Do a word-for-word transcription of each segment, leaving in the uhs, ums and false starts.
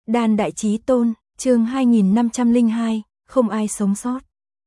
Đan Đại Chí Tôn, chương hai nghìn năm trăm lẻ hai, không ai sống sót.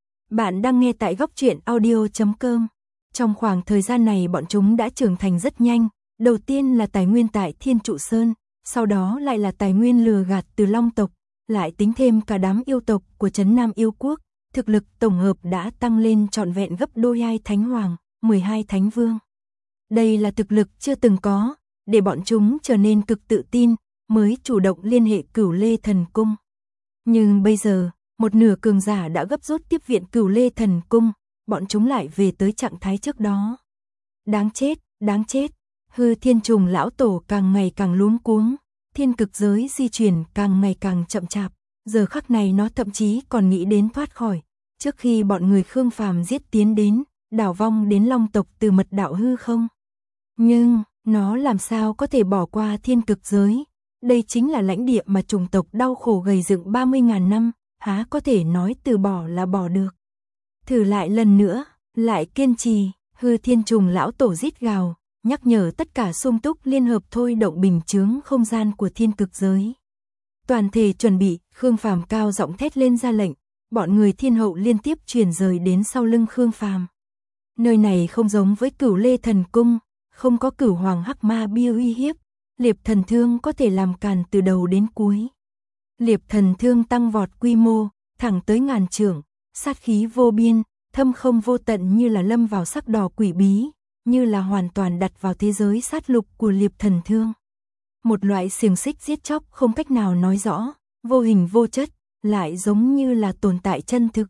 Bạn đang nghe tại góc truyện audio chấm com. Trong khoảng thời gian này bọn chúng đã trưởng thành rất nhanh, đầu tiên là tài nguyên tại Thiên Trụ Sơn, sau đó lại là tài nguyên lừa gạt từ Long tộc, lại tính thêm cả đám yêu tộc của Trấn Nam Yêu Quốc, thực lực tổng hợp đã tăng lên trọn vẹn gấp đôi hai Thánh Hoàng, mười hai Thánh Vương. Đây là thực lực chưa từng có, để bọn chúng trở nên cực tự tin, mới chủ động liên hệ Cửu Lê Thần Cung. Nhưng bây giờ, một nửa cường giả đã gấp rút tiếp viện Cửu Lê Thần Cung, bọn chúng lại về tới trạng thái trước đó. Đáng chết, đáng chết, Hư Thiên Trùng lão tổ càng ngày càng luống cuống, thiên cực giới di chuyển càng ngày càng chậm chạp, giờ khắc này nó thậm chí còn nghĩ đến thoát khỏi, trước khi bọn người Khương Phàm giết tiến đến, đảo vong đến Long tộc từ mật đạo hư không. Nhưng, nó làm sao có thể bỏ qua thiên cực giới? Đây chính là lãnh địa mà chủng tộc đau khổ gầy dựng ba mươi ngàn năm, há có thể nói từ bỏ là bỏ được. Thử lại lần nữa, lại kiên trì, Hư Thiên Trùng lão tổ rít gào, nhắc nhở tất cả sung túc liên hợp thôi động bình chướng không gian của thiên cực giới. Toàn thể chuẩn bị, Khương Phàm cao giọng thét lên ra lệnh, bọn người thiên hậu liên tiếp truyền rời đến sau lưng Khương Phàm. Nơi này không giống với Cửu Lê Thần Cung, không có Cửu Hoàng Hắc Ma bia uy hiếp, Liệp Thần Thương có thể làm càn từ đầu đến cuối. Liệp Thần Thương tăng vọt quy mô, thẳng tới ngàn trượng, sát khí vô biên, thâm không vô tận như là lâm vào sắc đỏ quỷ bí, như là hoàn toàn đặt vào thế giới sát lục của Liệp Thần Thương. Một loại xiềng xích giết chóc không cách nào nói rõ, vô hình vô chất, lại giống như là tồn tại chân thực.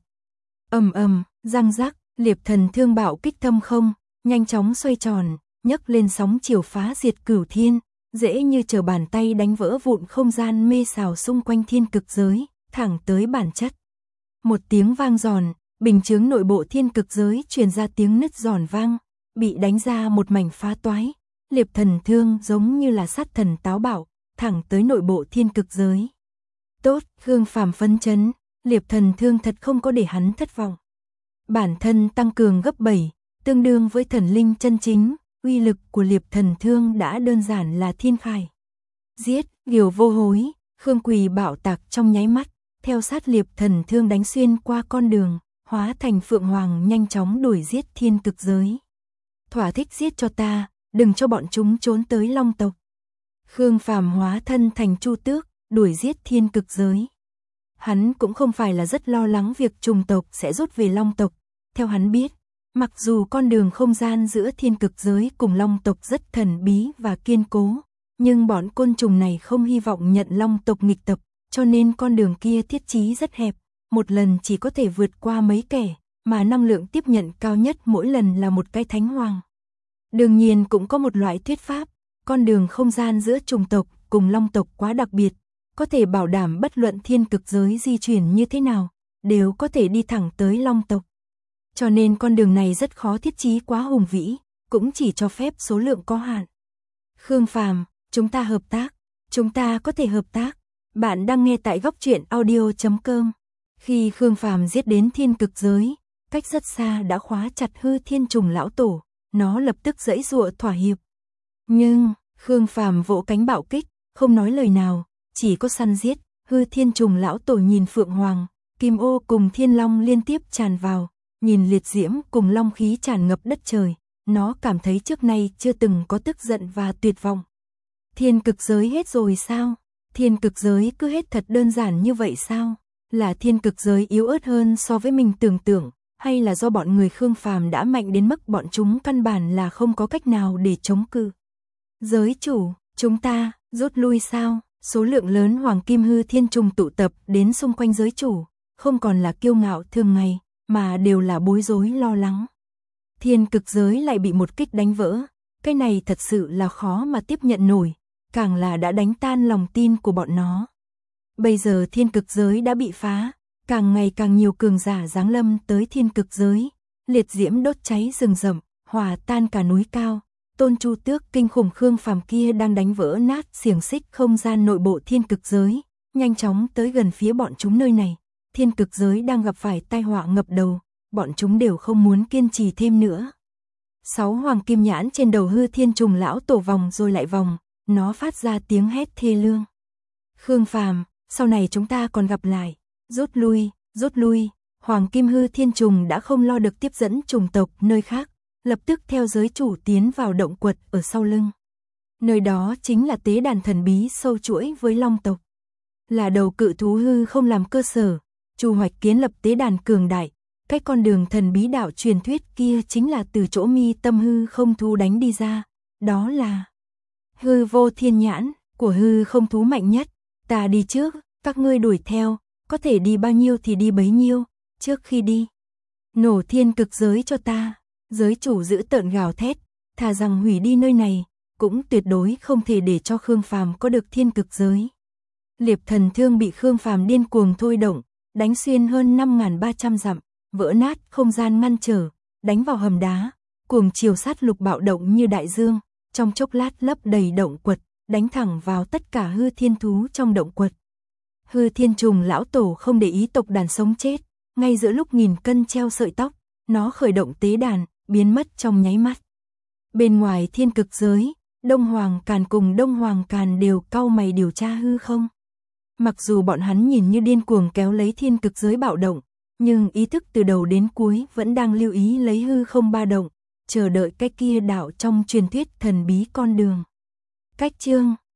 Ầm ầm, răng rắc, Liệp Thần Thương bạo kích thâm không, nhanh chóng xoay tròn, nhấc lên sóng chiều phá diệt cửu thiên, dễ như trở bàn tay đánh vỡ vụn không gian mê sào xung quanh thiên cực giới, thẳng tới bản chất. Một tiếng vang giòn, bình chướng nội bộ thiên cực giới truyền ra tiếng nứt giòn vang, bị đánh ra một mảnh phá toái. Liệp Thần Thương giống như là sát thần táo bạo, thẳng tới nội bộ thiên cực giới. Tốt, Khương Phàm phấn chấn, Liệp Thần Thương thật không có để hắn thất vọng. Bản thân tăng cường gấp bảy, tương đương với thần linh chân chính, uy lực của Liệp Thần Thương đã đơn giản là thiên khải. Giết, điều vô hối, Khương Quỳ bạo tạc trong nháy mắt, theo sát Liệp Thần Thương đánh xuyên qua con đường, hóa thành Phượng Hoàng nhanh chóng đuổi giết thiên cực giới. Thỏa thích giết cho ta, đừng cho bọn chúng trốn tới Long tộc. Khương Phàm hóa thân thành Chu Tước, đuổi giết thiên cực giới. Hắn cũng không phải là rất lo lắng việc trùng tộc sẽ rút về Long tộc, theo hắn biết, mặc dù con đường không gian giữa thiên cực giới cùng Long tộc rất thần bí và kiên cố, nhưng bọn côn trùng này không hy vọng nhận Long tộc nghịch tập, cho nên con đường kia thiết trí rất hẹp, một lần chỉ có thể vượt qua mấy kẻ, mà năng lượng tiếp nhận cao nhất mỗi lần là một cái Thánh Hoàng. Đương nhiên cũng có một loại thuyết pháp, con đường không gian giữa trùng tộc cùng Long tộc quá đặc biệt, có thể bảo đảm bất luận thiên cực giới di chuyển như thế nào, đều có thể đi thẳng tới Long tộc. Cho nên con đường này rất khó thiết trí quá hùng vĩ, cũng chỉ cho phép số lượng có hạn. Khương Phàm, chúng ta hợp tác, chúng ta có thể hợp tác. Bạn đang nghe tại góc truyện audio chấm com. Khi Khương Phàm giết đến thiên cực giới, cách rất xa đã khóa chặt Hư Thiên Trùng lão tổ, nó lập tức giãy giụa thỏa hiệp. Nhưng, Khương Phàm vỗ cánh bạo kích, không nói lời nào, chỉ có săn giết. Hư Thiên Trùng lão tổ nhìn Phượng Hoàng, Kim Ô cùng Thiên Long liên tiếp tràn vào, nhìn liệt diễm cùng long khí tràn ngập đất trời, nó cảm thấy trước nay chưa từng có tức giận và tuyệt vọng. Thiên cực giới hết rồi sao? Thiên cực giới cứ hết thật đơn giản như vậy sao? Là thiên cực giới yếu ớt hơn so với mình tưởng tượng, hay là do bọn người Khương Phàm đã mạnh đến mức bọn chúng căn bản là không có cách nào để chống cự? Giới chủ, chúng ta, rút lui sao? Số lượng lớn Hoàng Kim Hư Thiên Trùng tụ tập đến xung quanh giới chủ, không còn là kiêu ngạo thường ngày, mà đều là bối rối lo lắng. Thiên cực giới lại bị một kích đánh vỡ, cái này thật sự là khó mà tiếp nhận nổi, càng là đã đánh tan lòng tin của bọn nó. Bây giờ thiên cực giới đã bị phá, càng ngày càng nhiều cường giả giáng lâm tới thiên cực giới, liệt diễm đốt cháy rừng rậm, hòa tan cả núi cao. Tôn Chu Tước kinh khủng Khương Phàm kia đang đánh vỡ nát xiềng xích không gian nội bộ thiên cực giới, nhanh chóng tới gần phía bọn chúng nơi này. Thiên cực giới đang gặp phải tai họa ngập đầu, bọn chúng đều không muốn kiên trì thêm nữa. Sáu hoàng kim nhãn trên đầu Hư Thiên Trùng lão tổ vòng rồi lại vòng, nó phát ra tiếng hét thê lương. Khương Phàm, sau này chúng ta còn gặp lại. Rút lui, rút lui. Hoàng Kim Hư Thiên Trùng đã không lo được tiếp dẫn trùng tộc nơi khác, lập tức theo giới chủ tiến vào động quật ở sau lưng. Nơi đó chính là tế đàn thần bí sâu chuỗi với long tộc. Là đầu cự thú hư không làm cơ sở, Chu Hoạch kiến lập tế đàn cường đại. Cái con đường thần bí đạo truyền thuyết kia chính là từ chỗ mi tâm hư không thú đánh đi ra. Đó là hư vô thiên nhãn của hư không thú mạnh nhất. Ta đi trước, các ngươi đuổi theo, có thể đi bao nhiêu thì đi bấy nhiêu. Trước khi đi, nổ thiên cực giới cho ta. Giới chủ giữ tợn gào thét, thà rằng hủy đi nơi này, cũng tuyệt đối không thể để cho Khương Phàm có được thiên cực giới. Liệp thần thương bị Khương Phàm điên cuồng thôi động, đánh xuyên hơn năm nghìn ba trăm dặm, vỡ nát không gian ngăn trở, đánh vào hầm đá, cuồng chiều sát lục bạo động như đại dương, trong chốc lát lấp đầy động quật, đánh thẳng vào tất cả hư thiên thú trong động quật. Hư thiên trùng lão tổ không để ý tộc đàn sống chết, ngay giữa lúc nghìn cân treo sợi tóc, nó khởi động tế đàn, biến mất trong nháy mắt. Bên ngoài thiên cực giới, Đông Hoàng Càn cùng Đông Hoàng Càn đều cau mày điều tra hư không. Mặc dù bọn hắn nhìn như điên cuồng kéo lấy thiên cực giới bạo động, nhưng ý thức từ đầu đến cuối vẫn đang lưu ý lấy hư không ba động, chờ đợi cái kia đạo trong truyền thuyết thần bí con đường. Cách chương